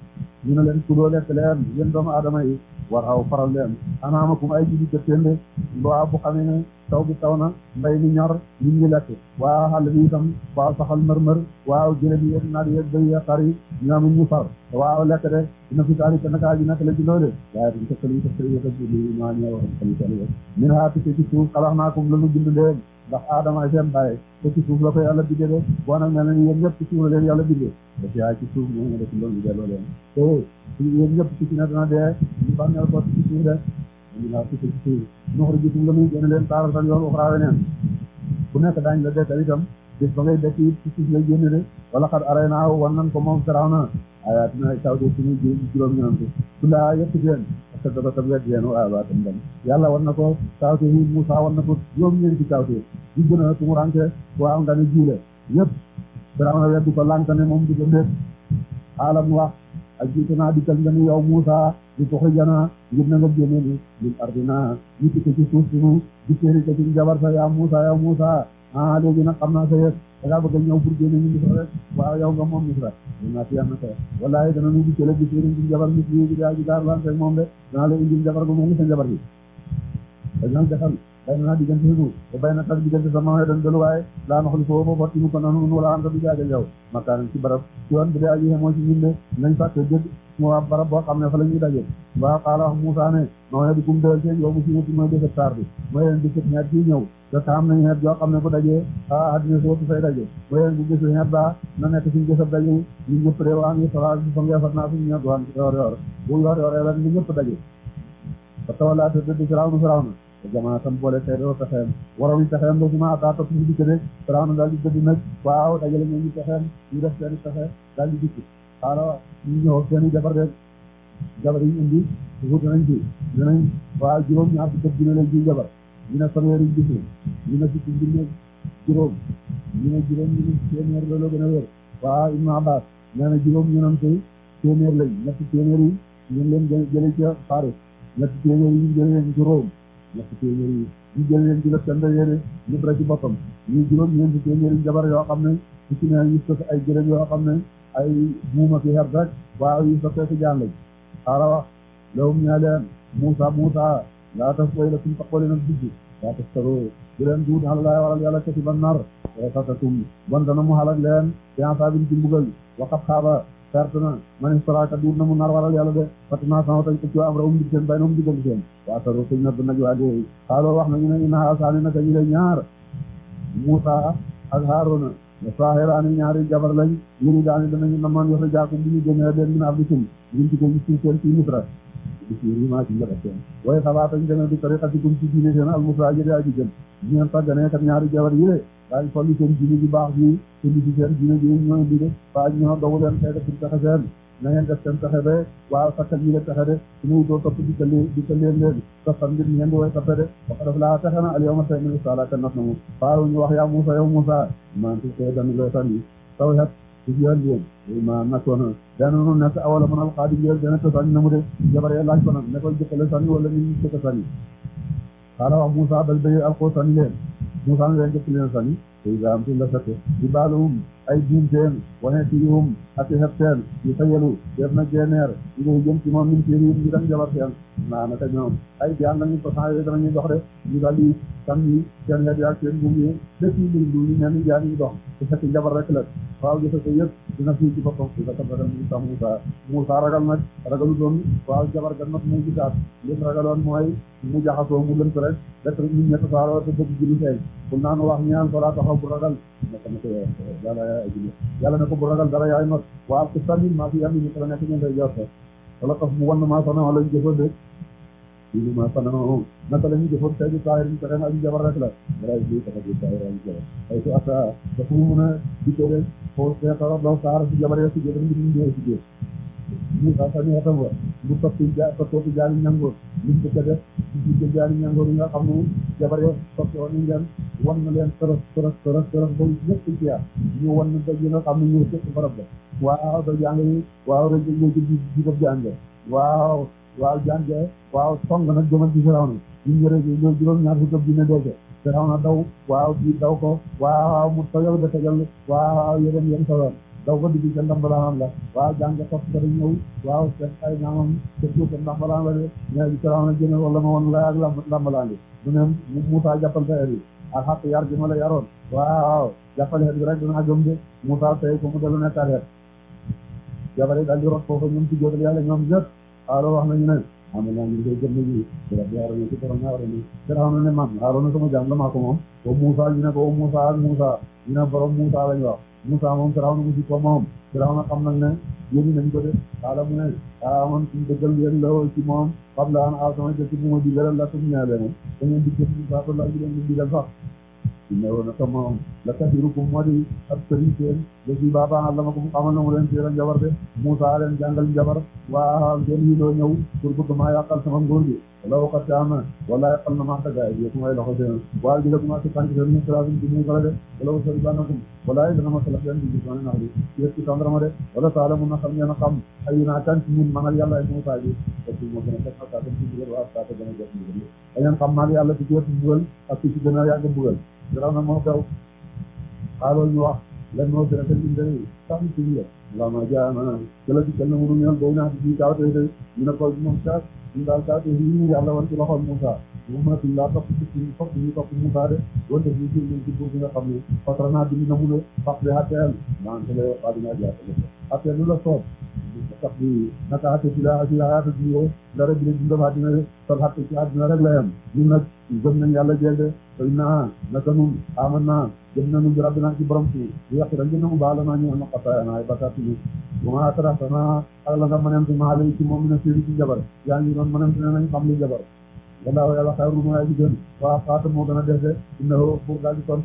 S2: ñu ne leen kuloo lekk leen yéen doomu aadama yi war aw faral leen anaamakum ay jibi jëttende waa bu xamee ne taw bi taw na mbay mi ñor nit ñi lekk waa xàll bi itam waaw saxal mër-mër waaw jële bi yéeg naat yéeg bay yee xar yi ñoom it ñu far waaw lekk de dina fi taali kenn kaa ji nekk la ci loole waaye duñ tëkkali tëkkali tëkkali maa ñëw kali kali min haa tukkee ci suuf xalax naa kum lanu bind leen ndax aadama seen bàyyi te ci suuf la ko yàlla bindee de boo nag mel ne yéen ñëpp ci suuf la leen yàlla bindee daf yaay ci suuf ñoo nga def loolu delloo leen te yéen ñëpp ci ci ne dana dee ñu bànneel ko ci suuf de ñu naa tukkee ci suuf noxor ji tum la muy génn leen taaral tan yoon uxraa weneen ku nekk daañ la dekkal itam bis ba ngay dekk ci suuf lay génn de wala xat aray naa wan nan ko moom Firawna ayatina ay taw de suñu juróom-ñeent su laa yëpp teen parce que dafa wet leen waaw waaw tam dem yàlla war na ko tawte yi Muusa war na ko juróom-ñeenti tawte di gën a tumuranke waaw nga ne jiile ñëpp Firawna weddi ko lànk ne moom di ko ndéet xaalam wax ak jiite naa dikkal nga ni yow Muusa di tuxrijana ngir na nga génne ni min ardina ñu tikk ci suuf sunu di téeri ko ci jabar sa yaa Muusa yaa Muusa ah léegi nag xam naa sa yëg da ngaa bëgg a ñëw pour génne ñu Misra rek waaw yow nga moom Misra dinaa fi yàlla kay wallaahi dana ñu dikkale bi séeréer ci jabar nit ñi di daa ji daar lante moom de danaa la indil jabar gu mel ni sa jabar bi dañu defal bay na naa diggante nu te bay na tax diggante sa mawe dan delu waaye laa noxli foofu ba fotti mu ko nanu nu wala anta du jaaga yow makaanan ci barab ci yoon bi dee aji moo ci ñun de nañ fàtte dégg mu waa barab boo xam ne fa la ñuy daje waaw xaala wax Muusa ne mawe di kum dël seen yow mu si ñetti mooy dëkk taar bi mooy leen di kët ñeet bii ñëw te taam nañ xeet yoo xam ne bu dajee ah addina si wottu fay daje mooy leen bu gëstu xeet baa na nekk suñu gësab daje ñu ñëpp de waa ngi sala bi fa ngeefat naa suñu ñeet waan yor yor bu yor yor la ñu ñëpp daje fa tawala te dëdd Firawna Firawna te jamono tam boole tey doo pexeem waroon pexeem ba suma ata topp ñu dikk de Firawna daal di dëdd nag waaw dajale ñoo ñu pexeem ñu def seen i pexe daal di dikk xaala ñu ñëw seen i jabar de jabar yi ñu indi wut nañ ci dinañ waaw juróom ñaar fukk dina leen ci jabar ñu ne fanweeri gis ñu ne fukki junne juróom ñu ne juróom ñeneen téeméer loolu gën a wér waa Ibnu Abbas nee na juróom ñeneen tey téeméer lañ ñetti téeméer yi ñu leen jëlee ca Faris ñetti téeméer yi ñu jëlee leen ci Rome ñetti téeméer yi ñu jëlee leen ci la send yére libra ci boppam ñu juróom ñeenti téeméer yi jabar yoo xam ne su ci ne ñu ko ay jërëm yoo xam ne ay muuma ki xer rek waaw yu sottee si jaan lañ xaala wax lawum ñaa leen Muusa Muusa laa tas way la suñ taqoole nag digg laa tas taro bu leen duut xala laay waral yàlla kasi ba nar satatum bon dana mu xalak leen fiansaabin ci mbugal waxat xaaba perte na man istaraka duut na mu nar waral yàlla de fatina sama tañ ko am ra um dig seen bay na um digal seen waa taro sëñ na naj waa dee xaaloo wax nañu ne ina saani naka ñu lay ñaar Muusa ak Haaruna sahiraani ñaari jabar lañ yuri daani danañu namaan yoxe jaakum bi ñu génnee leen min abdikum ngin ci ko gis seen ci Misra bisiri maa ci njëkk seen waaye xabaatañ demee di tariqatikum ci diine seen almusra jëde aji gën ñu ngeen tàgganee kat ñaari jabar yi de daañ folli seen diine ji baax ji te li ci seen diine ji ñooy di de waa ñoo dogu leen xëy def pexe seen na ngeen def seen pexe be waaw sakkal ñi le pexe de suñuy doo topp di kale di ka leen leen safan ngir ngeen di way sappe de waxa def laa texe na al yawma tey min salaka nas na mu faaru ñu wax yaa Muusa yow Muusa manti koy danu loo sandi taw xet ci yoon yéen ma nakkoona danoonu nekk awala mën al xaadim yéen dana ko sànni na mu de jabaree laaj ko nag ne koy jëkkale sànni wala ñu ñu jëkk sànni xaala wax Muusa bal bay al ko sànni leen Muusa ne leen jëkk leen sànni tey gaa am ci la fekk di baaluhum ay diin seen wane sirihum ak i xeb seen yu tayalu def na jeneer yi ngay jëm ci moom min sirihum ñu dem jabar seen naa naka ñoom ay jaan lañu ko sang yi danañuy dox de ñu daal di sànni seen xet yaag seen buum yi def yi mbir du ñu mel ni jaan yi dox su fekk njabar rek la waaw jëfe ko yëpp dina fii ci boppam si ka tabatal Muusa Muusa Muusa ragal nag ragalu doon waaw jabar ga not muy gisaat lim ragaloon mooy mu jaxasoo mu lënt rek def rek ñu ñett saaroo te bëgg ji lu feeñ bu naanu wax ñaan ko laa taxaw bu ragal naka na ko yàlla yaay ajine yàlla ne ko bu ragal dara yaay not waaw ci sànni maa fi am ñu ko nekk ñu ngay jorte wala tax mu wan maa sana lañ jëfoon de lii ma sana naka la ñu jëfoon tey saahir ñu fexe ak jabar rek la dara ji taxa ji saahir ak jabar ay su asa dafa mu mën a dikkee de foo seetara daw saar si jabar si jëf ngi ñu ñëw si jëf ñu sa sani atam wa bu toppi ja toppi jaani ñangoor liñ ko ca def ci ci jaani ñangoor yi nga xam ne jabar yo toppi woon ñu leen wan na leen tërëf tërëf tërëf tërëf ba ñëpp ci yaa ñu wan na daj yi nga xam ne ñoo tëkk barab la waaw da jàng yi waaw rek ñoo ci di def jànge waaw waaw jànge waaw song nag jëmal ci Firawna ñu ñëre ñoo juróom ñaar fukk dina dooge Firawna daw waaw bi daw ko waaw mu toyal da tegal waaw yéen yéen soloon daw ko digg ca ndambalaanam la waaw jànge topp ko ñëw waaw seen ay naamam te tuuti ndambalaan la de mais bi Firawna jëne wala ma woon lay ak ndambalaan bi mu ne Muusa jàppal sa yi ak xaq yar gi ma la yaroon waaw jàppal xet bi rek dinaa gëm de Muusa tey ko mu dellu nekkaat xet jabare daal di rot foofu ñoom ci jóotal yàlla ñoom ñëpp alors wax nañu ne am na ñu koy gëm nañu dara yaaro ci borom ñaaro ni Firawna ne man Haaruna sama jaam la maa ko moom o Muusa ñu ne ko o Muusa ak Muusa ñu ne borom Muusa lañu wax Muusa moom Firawna mu ci ko moom Firawna xam nag ne yéen nañ ko de xaala mu ne ah man suñu dëggal yéen la ci moom xam la an a sama jëkk bu ma digalal la tum ñaale moom da ngeen di jëf Muusa ko la ñu leen di digal sax ne woon na ko moom la kabirukum moo di ab sëriñ seen da si baabaa la ma ko xamal na mu leen téeral njabar de Muusa leen jàngal njabar waa ngeen yi loo ñëw pour bëgg maa yàqal sama nguur gi wala waxat am wala yàqal na maa tagaay bi may loxo seen waa gi la commencé tànk seen ministration bi mu ko la de wala wasari banakum wala dana ma salaf leen di gis ma ne nax bi yëpp ci tàndarama de wala saala mun na xam ngeen a xam ay naa kan ci ñun manal yàlla ay Muusa bi parce que moo gën a def ak dem ci dugal waa saa gën a def mbugal da ngeen xam maag yàlla ci yëpp mbugal ak ci gën a yàgg mbugal Firawna moo daw xaaloo ñu wax lan moo gën a gën indi sax ci ñu la ma jaana jëla ci kenn mënu ñëw day naa ci kaw tey tey ñu ne ko moom sax ñu daal kaw tey ñu yàlla wan ci loxoom Muusa mu mënatuñ laa topp ci ci topp ñu topp Muusa de wante ñu jël leen ci buur bi nga xam ne patronat bi na mu ne fax bi xatteel naan te la waa dinaa jaatale xatteel lu la soob sax bi naka xatte ci la ci la yaata ci yow dara bi ne dundam àddina sol xatte ci àddina rek la yam ñun nag gëm nañ yàlla jeelde tey naa naka nun aman naa gëm nañu bi rabbina ci borom si bu yàq dañ gën a mu baala naa ñu am xasaaya naa ay bakkaat yi bu ma atarata naa ak la nga mënante maa lay ci moom mi ne séri ci jabar yaa ngi doon mënante ne nañ xam li jabar gannaaw yàlla xayru mooy aji gën waa faata moo gën a def de inna pour daal di tontu nag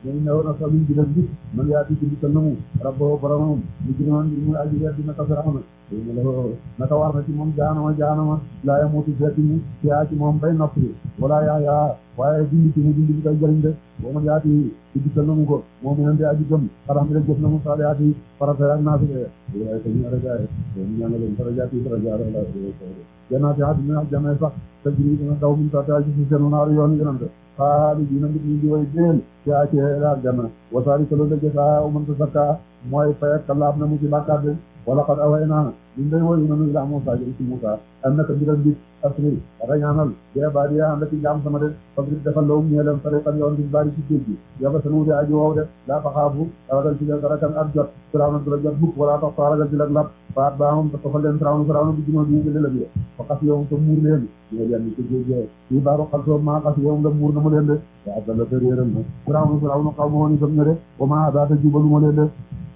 S2: ñooñu ne woon na sax luñ gën gis man yaa di ci na mu rabboo boromam li gën a mu aji weer dina ko firaxna ne la naka war na ci moom jaanama jaanama laa yamutu fekk ñu yaa ci moom bay noppi wala yaa yaa waaye dindi ci mu dindi bi koy jëriñ de boo man yaati ci dikkal na mu ko moom mi nante aji gëm xaram bi rek jëf na mu saal yaati farata ak naa fi de waaye ko ñu arajaye ñu ñaan leen farajaati farajaara la jannaati àddina ak jannaay sax tajri dina daw min tahtihaa ci seen naaru yoon gënante xaalidiina ngi ñu di way déel yaa ci laar janna wasaari ko loolu jësaa man tasakka mooy fay ak laab na mu ci bàkkaar de wala qad awhaynaa ñun dañ woyu nanu ilaa Muusaa jëm ci Muusaa annaka mbiram bi asri rañaanal bee baadi yaa ànd ak jaam sama de fadrib defal lawum ñee leen tariqan yoon bi baari ci géej gi yaba san wude aji wow de laa taxaafu ragal ci leen darakan ak jot Firawna du la jot mukk wala tax fa ragal ci leen lap faat baamam te tofal leen Firawna Firawna bi junoo bi ngële la bi de fa xas yowum te muur leen ñoo leen ci géej gi fii baaru xal soo maa xas yowum la muur na mu leen de waa dalla te réeral na Firawna Firawna xaw ma woon itam ne de wa maa daata jubalu ma leen de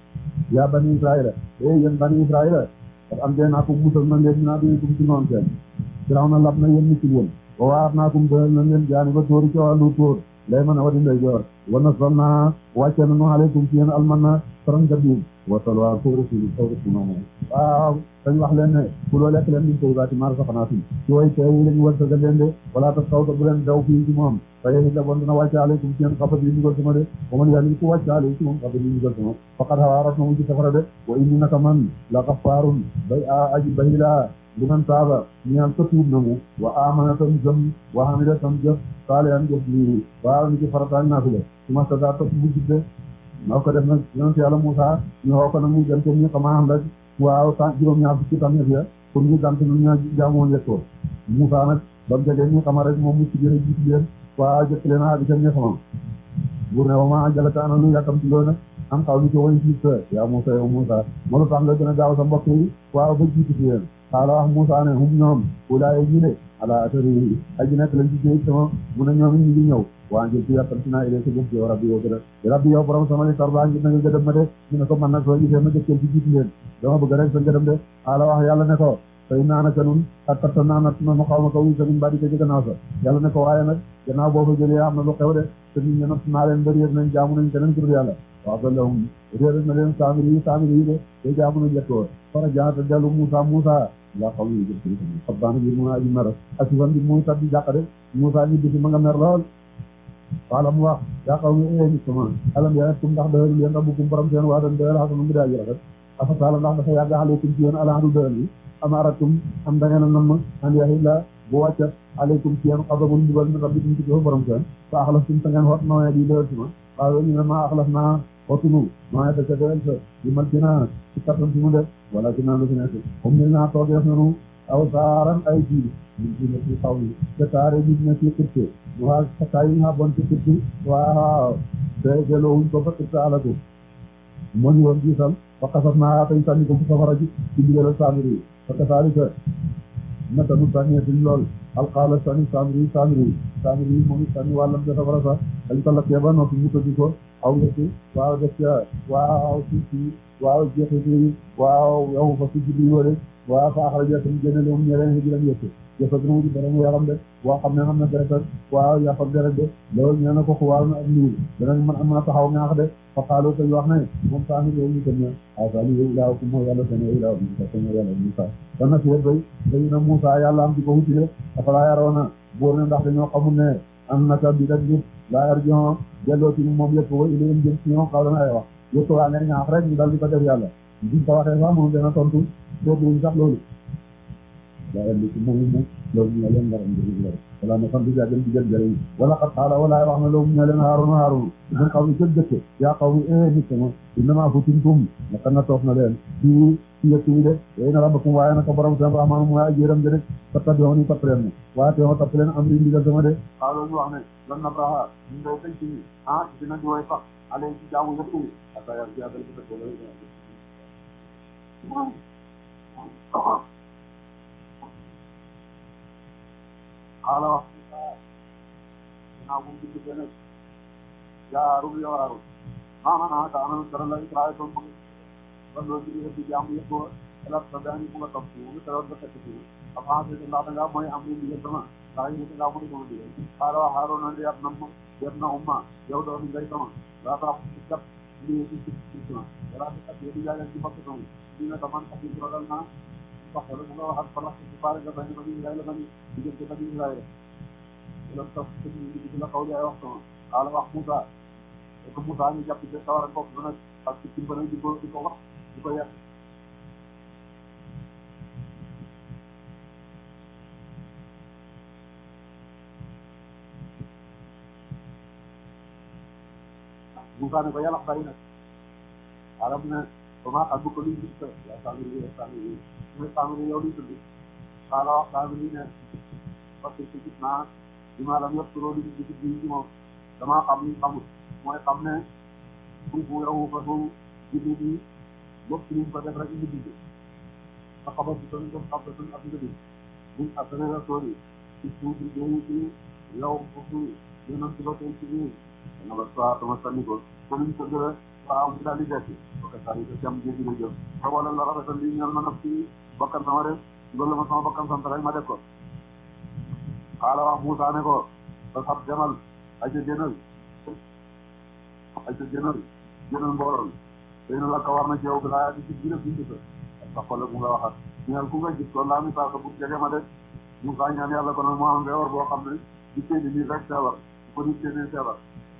S2: yaa bani Israila eh yéen bani Israila dafa am dee naa ko musal na leen naa dee kum ci noonu seen Firawna lab na yéen nit ci yéen wa waar naa kum doyal na leen jaani ba tóori ci wàllu tóor lay mën a wadi ndey joor wa nasarna wàcce na nu aleykum ci yéen almanna saran gabiin wa salwa ko rasulu taw rasulana waaw dañ wax leen ne ku loo lekk leen min tayyibaati maa razaqnaakum ci way teew yi lañu wërsëgal leen de wala tas taw bu leen daw fii ci moom fa yéen la bon dina wàcce aleykum ci yéen xabat yi ndigal sama de wa man yàlla ku wàcce aley ci moom xabat yi ndigal sama faqad hawaarat na mu ci safara de wa inni naka man la gafaarun bay a aji bay laa liman taaba ñaan ko tuub na mu wa amana tam jëm wa amila tam jëf saalihan jëf lii waaw ni ci farataag naa fi le su ma sada topp bu jidde moo ko def nag yonent yàlla Muusaa ñu woo ko nag muy dem te ñu xamaa xam rek waaw tan juróom-ñaar fukki tamit ya pour ñu gant nu ñu jaamoon yettoo Muusaa nag ba mu jegee ñu xama rek moom mu ci gën a jiitu leen waa jëkk leen a di seen ñe xamam buur ne wama jalata ana lu yàkkam ci loo nag am xaw ni ko way siit yaa Muusaa yow Muusaa moo tax nga gën a gaaw sa mbokk yi waaw ba jiitu ci yéen xaala wax Muusaa ne hum ñoom ulaaye ñu ne ala atari aji nekk lañ ci géej sama mu ne ñoom ñu ngi ñëw waa njël ci yàttam si naa ilée sa jëf yow rabbi yow gëdë rabbi yow borom sama li tarba ngir na nga gëdëm ma de ñu ne ko man nag soo gisee ma jëkkeel ci jiitu leen dama bëgg rek sa gëdëm de xaala wax yàlla ne ko tey naa naka nun ak tarta naa nat na ma xaw ma ko wi samin ba di ko ci gannaaw sa yàlla ne ko waaye nag gannaaw boo fa jëlee am na lu xew de te nit ñi nat naa leen ba réer nañ jaamu nañ keneen tur yàlla waaw ba lahum réer na leen saamiri yi saamiri yi de te jaamu nañ jettoo fara jaata dellu Muusaa Muusaa laa xaw yi jëf xam baana bi mun a aji mer asifan bi muy tat di jàq de Muusaa ñi bisi ma nga mer lool wala mu wax yaa xaw mi ee nit sama alam ya'idkum ndax doyal leen rabbukum borom seen waa dan doyal xasanu mu daa ji rafet afa taala ndax dafa yàgg aleykum ci yéen alaadu doyal yi am aratum am da ngeen a namm an yahilla bu wàccat aleykum ci yéen xasabun mbugal min rabbikum ci ko borom seen fa axlastum ta ngeen xot nooye di doyal si ma waaw ñu ne maa axlas naa xotunu nooye da ca doyal sa di mal ci naa ci kattan si mu def wala ci naa lu si nekk comme ni naa toogeef nanu aw saaran ay jiir min ci ne ci xaw yi te taare nit na ci xirte waa sakkaay yi nga bon ci xirte waaw te delloowuñ ko fa xirte alako moo ñu woon giisal fa xasat naa tay sànni ko fu safara ji ci ndigalal saamiri yi fa kasaalika naka nu sànnee suñ lool alxaala sànni saamiri yi saamiri yi saamiri yi moom it sànni wàllam ca safara sax dañ ko lakkee ba noppi mu tëddi ko aw yëpp waaw def ca waaw suuf si waaw jeexit yi waaw yow fa si jibri wóole waaw fa axraja tam génne loom ñereen yi jilam yëpp jëfat na wuti dara mu yaram de boo xam ne xam na deret waaw yàpp ak deret de loolu ñee na ko xuwaaw na ak niir danañ mën am na taxaw ñaax de fa xaaloo tay wax ne moom saami yow ñu tëm ne aw sali yow ilaaw ku moo yàlla sene ilaaw Muusaa sene yàlla Muusaa kon nag yéen bay dañu ne Muusaa yàlla am di ko wuti de dafa laa yaroo na bóor ne ndax dañoo xamul ne am naka bi dak nit laa yar jon delloo ci moom yëpp wa ilayhim jëm ci ñoom xaw dana ay wax yëpp waa ngeen ñaax rek ñu dal di ko def yàlla duñ ko waxee sax moom dana tontu dootuñ sax loolu daa indi ci moom moom loolu ñu ne leen ngaram njëriñ la wala ne fan bi jàggen ci jël jëriñ wala xat xaala walaay wax na loolu ñu ne leen Haaruna Haaruna ñun xaw mi jël dëkk yaa xaw mi eh nit sama innamaa futintum naka na toog na leen ci ci yëkk yi de yooyu na rabbakum waaye naka borom seen rahmaan mooy ajéeram de de fattabi'uuni topp leen ma waaye te topp leen am ri ndigal sama de xaw loolu ñu wax ne lan na braha ñun day tëj ci ah dina di way sax ale ci jaamu yëpp yi ata yar ci yàggal ko xaala wax dinaa bu digg te nag jaarul yow aarul maanaam ah ka anam dara la Israël toon bëgg ba loolu ci yëpp di jaamu yëpp ko elat sa daani bu nga topp ci mu teroon ba fekk ci avancé ndax da ngaa mooy am li ndigal sama ndax yi da ngaa mooy sama ndigal xaala wax Haaruna ndi ab nam def na umma yow doo mi ngay sama daa tax ci kat lii ci ci wala di kat yéen yaa leen ci bokk sama ñu ne taman ak ci ragal naa wax la mu nga wax ak falax ci pare nga bañ bañ Israël bañ diggante bañ Israël loolu tax ci ci la kaw jaay wax sama ala wax Moussa ko Moussa ñu jàpp ci sawar ak bopp dana ak ci mbana di ko di ko wax di ko yàq Moussa ne ko yàlla bàyyi nag arab ne ba maa xam ko luy gis ko yaa sànni yaa sànni mooy sànni yow luy tudd xaala wax sànni ne parce que gis naa li ma lam yëpp trop li ñu gis ci moom damaa xam ni xamul mooy xam ne suufu yow fa su jibbi bi lépp li ñu ko def rek indi bind sa xabar bi tamit def xam suñ ak nga bi buñ assuré la sori ci suuf bi déeyu ci yow foofu yénam ci ba tey ci biir dana ba soit dama sànni ko comme ñu ko gërë waaw mu daal di dekk parce que saa yi jam jéggi la jëm te wala la rafetal li ñal ma naf ci bakkan sama def loolu la ma sama bakkan sant rek ma def ko xaala wax Moussa ne ko ba sab demal aja jënal aja jënal jënal mbooloo tey na la ko war na ci yow bi laa di ci gën a bind sa sax ko la mu nga waxat ñeel ku nga gis ko laa mi saa ko bu jege ma def Moussa ñaan yàlla ko nag moo am feebar boo xam ne di téeni nii rek feebar ko di téeni feebar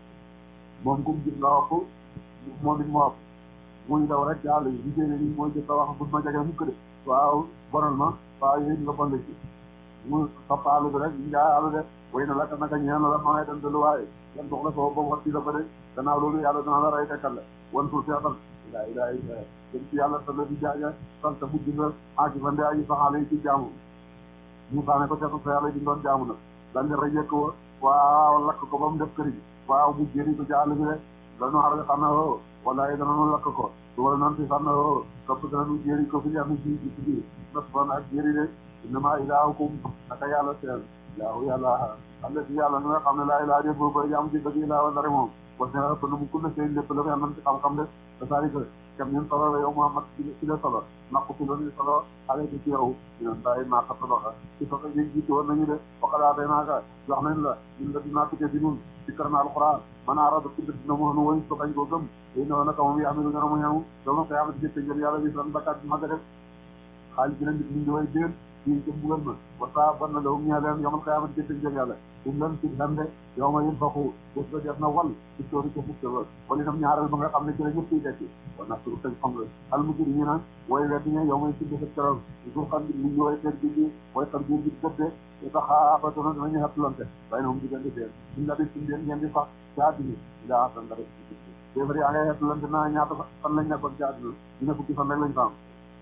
S2: moom kum gis nga wax ko moom it moo wax muy daw rek ci àll yi di téeni nii mooy jëkk a wax bu ma jege mukk de waaw bonal ma waaw yéen nga bonle ci mu soppa àll bi rek ñu ngaa àll de way na la ka naka ñeen la ma ngay dem de lu waaye yan dox la soo boobu wax ci la ko de gannaaw loolu yàlla dana la rey tekkal la wan suuf seetal ila ila ila dem ci yàlla ta la di jaaja sant mujj nga aji fande aji saxaale yi ci jaamu Moussa ne ko seetal sa yàlla di doon jaamu nag dandi rajekk wa waaw lakk ko ba mu def këri waaw mu jëri ko ci àll bi de danu xar xam na o wala dana lakk ko su wala nan si xam na o topp danañu jëri ko fi am ci ci biir nas ban ak jëri de innama ilaahukum naka yàlla seen ilaahu yàlla alla si yàlla na nga xam ne laa ilaa def boobu jaamu ci dëgg ilaa wa ndare moom was ne ko mu ku ne seen lépp la ko yàlla ci xam-xam de da saari ko kam ñun solo la yow Muhammad ci la solo naqu ci loolu solo xale ci ci yow ñun day naaka solo ci ko ko ji ci woon nañu de waxalaa day naaka jox nañ la ñun la dinaa tukkee si ñun ci kër na alquran man arada ci dina mo no woy ko bañ ko gëm day no naka moom yaamilu nga mo ñaw dama ko yaamati jëpp jël yàlla bi san bakkat ma def xaalis bi nag ñu way déen ci ci bugal ma wasa ban na law ñaa leen yomal qiyamat jëpp jël yàlla um lan ci hande yow ma yéen faxu bés ba def na wal ci tóori ko fukk ba wala itam ñaaral ba nga xam ne ci la ñëpp yi dekki wa nasru tañ xam nga al mujur ñi naan way weddi ñe yow may ci def keroog su xam li ñu way teen bi way xam biir bi gëdde te taxaabatuna danañu xettulante bay na moom diggante seen suñ la bi suñ leen ngeen di sax ci àddina ila asan dara déefar yaa ngay xettulante naa ñaata fan lañ nekkoon ci àddina ñu ne fukki fan rek lañ fa am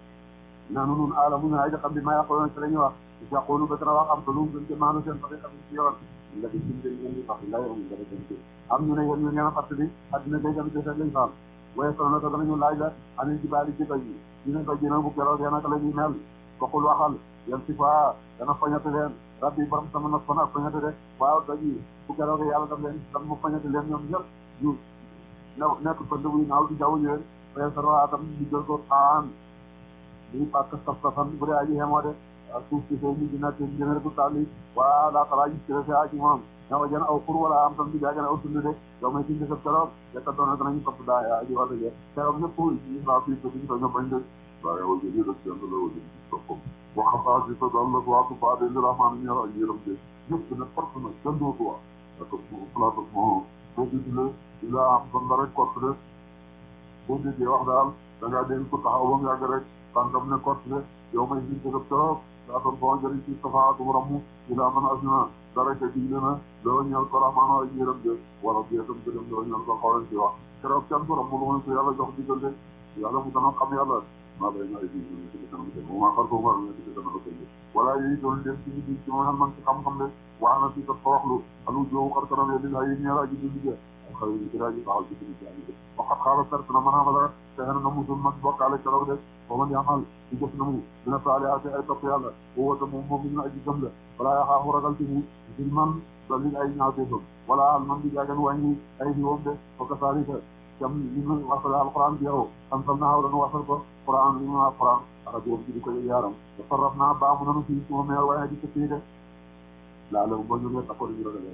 S2: naanu nun aalamu na ay da xam bi maa yàqoon ci la ñuy wax yàqoonu ba dana wax am solo gën ci maanu seen sax xam ci yoon la di suñ leen ngeen di sax la yoon dara gën am ñu ne yéen ñu ngeen a fàttali àddina day dem ci seen lañ fa am waaye solo na ko danañu laaj la anin ci baali ci bay yi ñu ne ko jëna bu keroog yéen naka la ñuy mel bokkul waxal yan si fa dana fañate leen rabbi borom sama nas fana fañate de waaw daji bu keroog yàlla daf leen daf mu fañate leen ñoom ñëpp ñu new nekk ko dëgg yi naaw di jaww ñëwee waaye sa roatam ñu jël ko aan di pàkk saf safan bu dee aji xemoo de suuf si fay ñu dina ten jëmee ko tàlli waa daa xalaa gis ci aji moom ñawa jën aw pour wala am tam di jaagane aw tund de yow may tindi saf keroog yekka doona danañu topp daa aji wàlla je keroog ñëpp ñu saa fii ko diñ ko ño bañ de waaye wal jëli rek jënd la wala toppam waxataa si sa dal la waatu faa de rahmaan ñu ak yërëm de ñëpp na force na kenn dootu waa parce que plateau moom boo gis ne di la am san la rek kott de boo déggee wax daal da ngaa dégg ko taxaw ba mu yàgg rek tànkam ne kott de yow may diñ ko def keroog daa toon foo jëriñ ci safaatu ramu ila man asna dara ca digle na loo ñeel ko rahmaan ak yërëm de wala geetam gëdëm loo ñeel ko xawlen ci wax keroog kenn du ramu lu ko yàlla jox digal de yàlla mu dana xam yàlla maa bay naa di ñu ci kanam de maa xar ko war na ci kanam ko wala yi doon dem ci ci ci man man ci xam-xam de wax na ci ko toroxlu alu jow xar kanam de la yi ñeera ji di de xaw yi ci raji taxaw ci ci ci waxat xala perte na mana wala te na musul man bokkaale keroog de ko man yamal ci def na mu dina faale ak ay topp yàlla wota moom moom ñu aji gëm la wala ya xaaxu ragal ci mu ci man dalil ay ñaawte do wala al man di jaagan wàññi ay di woom de ko ka salika jam li ñu wasal alquran bi yow am fal naa wala nu wasal ko quran li mu alquran ara joom ci di ko yaaram te farraf naa baamu nanu fii suma meer waaye di ko fii de laa la ba ñu ne taxoon ñu ragal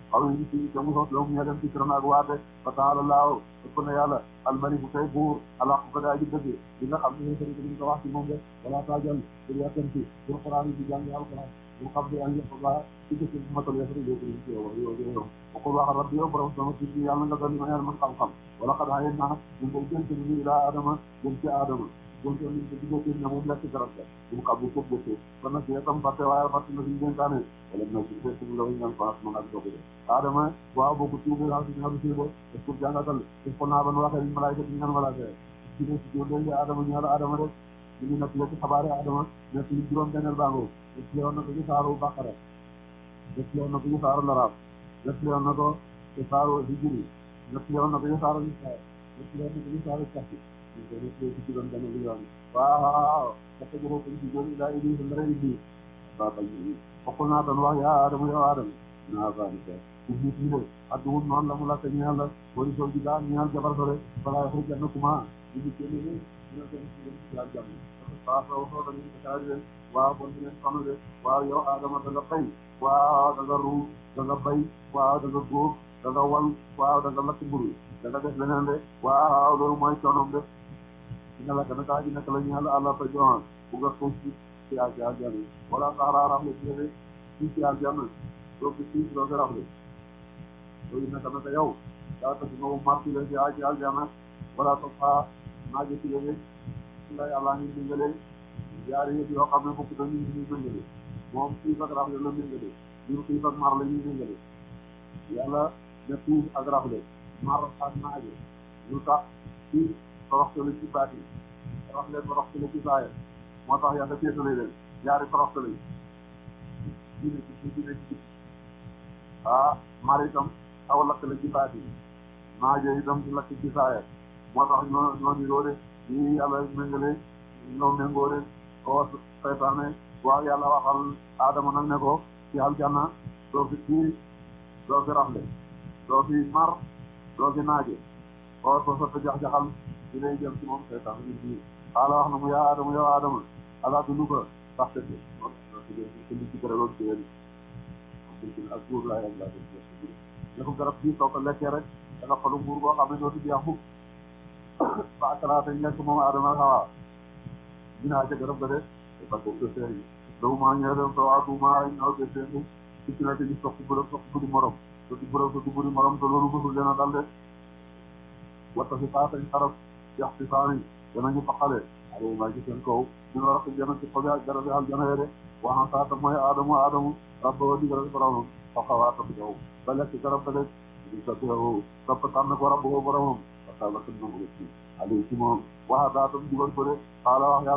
S2: aw yi ci te mu sos la mu ñe dem ci kiran ak waate fa taala laaw ëpp na yàlla almaliku kay buur alaq ko daa ji dëgg li nga xam ne sëriñ bi ko wax ci moom de wala taajal pour yàkkanti pour xuraan yi ci jàng alquran bu xam ne an yëpp ba ci dëkk bu matal yëfari doo ko ci yow yow yow waxul wax rabbi yow borom sama ci yàlla nga doon ma yàlla man xam-xam wala xad xayen naa ñu koy jënt ni ila adama jëm ci adama jëm ci ñu ko diggante ne moom lekk garab ga bu xam bu ko jëfee kon nag itam fàtte waaye fàtte na suñu dénkaane wala na ci fekk la ñaan faas man ak doog de adama waaw boobu tuubi ha ci ñaari ci bo pour jàngatal ko naa ban waxee ni malaayka ñu ñaan malaayka ci ne ci doon adama ñaala adama rek ñu nak la ci xabaare adama ne ci juróom beneel baango def leon na ko ci saaru baqara def leon na ko ci saaru larab def leon na ko ci saaru hijri def leon na ko ci saaru nisa def leon na ko ci saaru kafi ñu ko def ci juróom beneel yoon waaw dafa jëro ko ci juróom ila idi sa ndara idi ba ba yi waxul naa doon wax yaa adama yow adama naa zalika ci nit ñi de adduwul noonu la mu la te ñeel la bori sol di daan ñeel jabar sore balaa yaxu janna kuma di ci kenn ni ñu ko ci yàlla jàmm waaw soo soo dañuy xaar leen waaw bon di leen xamal de waaw yow Adama da nga bay waaw da nga ruur da nga bay waaw da nga góob da nga wal waaw da nga lakk mburu da nga def leneen de waaw loolu mooy coonoom de dina la gën a kaa ji nekk la ñu yàlla àlla ta joxoon bu nga suuf si si alji aljanna wala saara rafle ci de si si aljanna doo ko siis doo ko rafle loolu nekk na ko yow daa tax nga marti la si alji aljanna wala toog xaa naaje ci léegi la yàlla ngi méngale yaari yëpp yoo xam ne fokk dañu ñuy méngale moom xiif ak rafle la méngale ñun xiif ak mar la ñuy méngale yàlla ne xiif ak rafle mar ak naaje lu tax xiif toroxtale ci baat yi rafle toroxtale ci saaya moo tax yàlla féetale leen ñaari toroxtale yi dine ci dine ci ah mar itam aw lakk la ci baat yi naaje itam di lakk ci saaya moo tax ñoo ñoo niroo de lii yàlla méngale ñoo méngoo de ko seytaane waaw yàlla waxal Adama nag ne ko ci aljanna doo fi xiif doo fi rafle doo fi mar doo fi naaje oo soo sotti jax-jaxal di lay jëm ci moom seytaane bi bii xaala wax na mu yaa Adama yow Adama ala du luka sax te li ci gëraloon ci yéen ak buur laa yàlla ne ko garab bii soo ko lekkee rek da nga xolu buur boo xam ne doo fi jeex mukk ba akalaate nekk moom Adama Hawa dinaa ca garab ga de parce que seer yi daw maa ñëw dem sa waatu maa ñëw de seen ci ci nekk gis sopp bërëb sopp buri morom so di bërëb so di buri morom te loolu bësul dina dal de watta si faatañ xarab yax si saani danañu faqale alo maa ci seen kaw ñu war a ko jana ci xobi ak garabi aljana de waxan saata mooy Adamu Adamu rabba wa digal boromam faxawaata bi kaw ba lekk garab ga de di sa teew topp tànn ko rabba wa boromam parce que la ko nangu ci ali ci moom waxa daatam digal ko de xaala wax